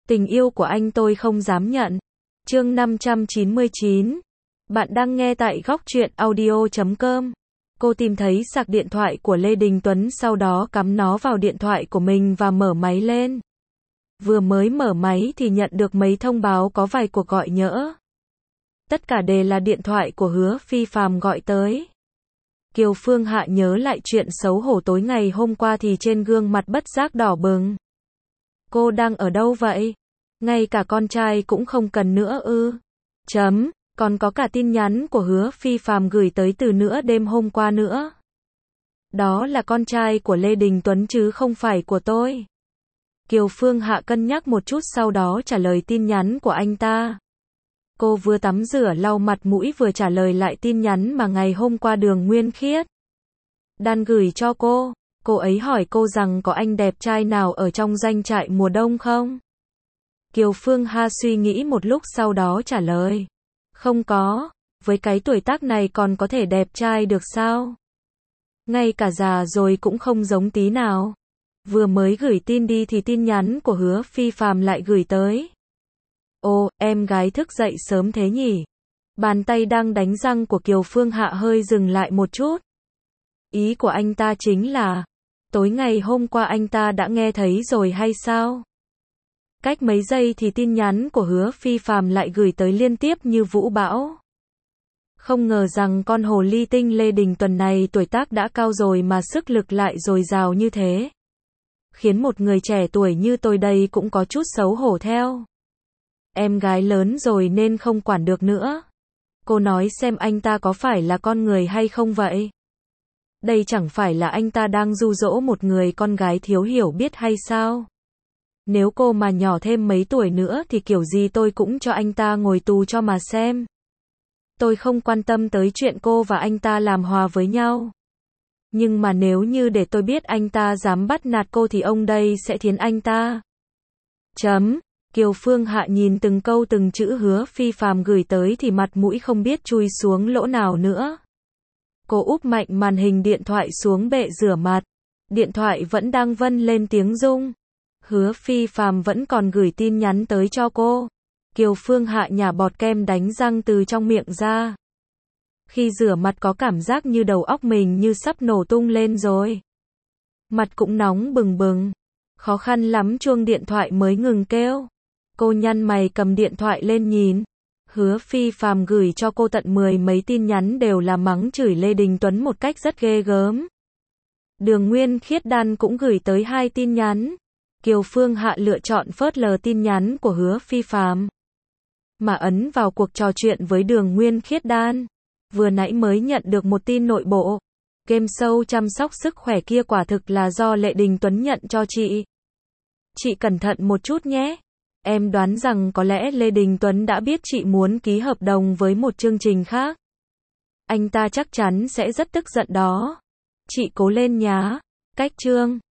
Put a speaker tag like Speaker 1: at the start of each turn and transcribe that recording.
Speaker 1: Tình yêu của anh tôi không dám nhận. Chương 599. Bạn đang nghe tại Góc Truyện Audio.com. Cô tìm thấy sạc điện thoại của Lê Đình Tuấn, sau đó cắm nó vào điện thoại của mình và mở máy lên. Vừa mới mở máy thì nhận được mấy thông báo có vài cuộc gọi nhỡ. Tất cả đều là điện thoại của Hứa Phi Phàm gọi tới. Kiều Phương Hạ nhớ lại chuyện xấu hổ tối ngày hôm qua thì trên gương mặt bất giác đỏ bừng. Cô đang ở đâu vậy? Ngay cả con trai cũng không cần nữa ư? Còn có cả tin nhắn của Hứa Phi Phàm gửi tới từ nửa đêm hôm qua nữa. Đó là con trai của Lê Đình Tuấn chứ không phải của tôi. Kiều Phương Hạ cân nhắc một chút sau đó trả lời tin nhắn của anh ta. Cô vừa tắm rửa lau mặt mũi vừa trả lời lại tin nhắn mà ngày hôm qua Đường Nguyên Khiết Đan gửi cho cô. Cô ấy hỏi cô rằng có anh đẹp trai nào ở trong doanh trại mùa đông không? Kiều Phương Hạ suy nghĩ một lúc sau đó trả lời. Không có, với cái tuổi tác này còn có thể đẹp trai được sao? Ngay cả già rồi cũng không giống tí nào. Vừa mới gửi tin đi thì tin nhắn của Hứa Phi Phàm lại gửi tới. Ồ, em gái thức dậy sớm thế nhỉ? Bàn tay đang đánh răng của Kiều Phương Hạ hơi dừng lại một chút. Ý của anh ta chính là, tối ngày hôm qua anh ta đã nghe thấy rồi hay sao? Cách mấy giây thì tin nhắn của Hứa Phi Phàm lại gửi tới liên tiếp như vũ bão. Không ngờ rằng con hồ ly tinh Lê Đình Tuấn này tuổi tác đã cao rồi mà sức lực lại dồi dào như thế. Khiến một người trẻ tuổi như tôi đây cũng có chút xấu hổ theo. Em gái lớn rồi nên không quản được nữa. Cô nói xem anh ta có phải là con người hay không vậy? Đây chẳng phải là anh ta đang dụ dỗ một người con gái thiếu hiểu biết hay sao? Nếu cô mà nhỏ thêm mấy tuổi nữa thì kiểu gì tôi cũng cho anh ta ngồi tù cho mà xem. Tôi không quan tâm tới chuyện cô và anh ta làm hòa với nhau. Nhưng mà nếu như để tôi biết anh ta dám bắt nạt cô thì ông đây sẽ thiến anh ta. Kiều Phương Hạ nhìn từng câu từng chữ Hứa Phi Phàm gửi tới thì mặt mũi không biết chui xuống lỗ nào nữa. Cô úp mạnh màn hình điện thoại xuống bệ rửa mặt. Điện thoại vẫn đang vân lên tiếng rung. Hứa Phi Phàm vẫn còn gửi tin nhắn tới cho cô. Kiều Phương Hạ nhả bọt kem đánh răng từ trong miệng ra. Khi rửa mặt có cảm giác như đầu óc mình như sắp nổ tung lên rồi. Mặt cũng nóng bừng bừng. Khó khăn lắm chuông điện thoại mới ngừng kêu. Cô nhăn mày cầm điện thoại lên nhìn. Hứa Phi Phàm gửi cho cô tận 10 mấy tin nhắn đều là mắng chửi Lê Đình Tuấn một cách rất ghê gớm. Đường Nguyên Khiết Đan cũng gửi tới 2 tin nhắn. Kiều Phương Hạ lựa chọn phớt lờ tin nhắn của Hứa Phi Phàm, mà ấn vào cuộc trò chuyện với Đường Nguyên Khiết Đan. Vừa nãy mới nhận được một tin nội bộ. Game show chăm sóc sức khỏe kia quả thực là do Lê Đình Tuấn nhận cho chị. Chị cẩn thận một chút nhé. Em đoán rằng có lẽ Lê Đình Tuấn đã biết chị muốn ký hợp đồng với một chương trình khác. Anh ta chắc chắn sẽ rất tức giận đó. Chị cố lên nhá. Cách chương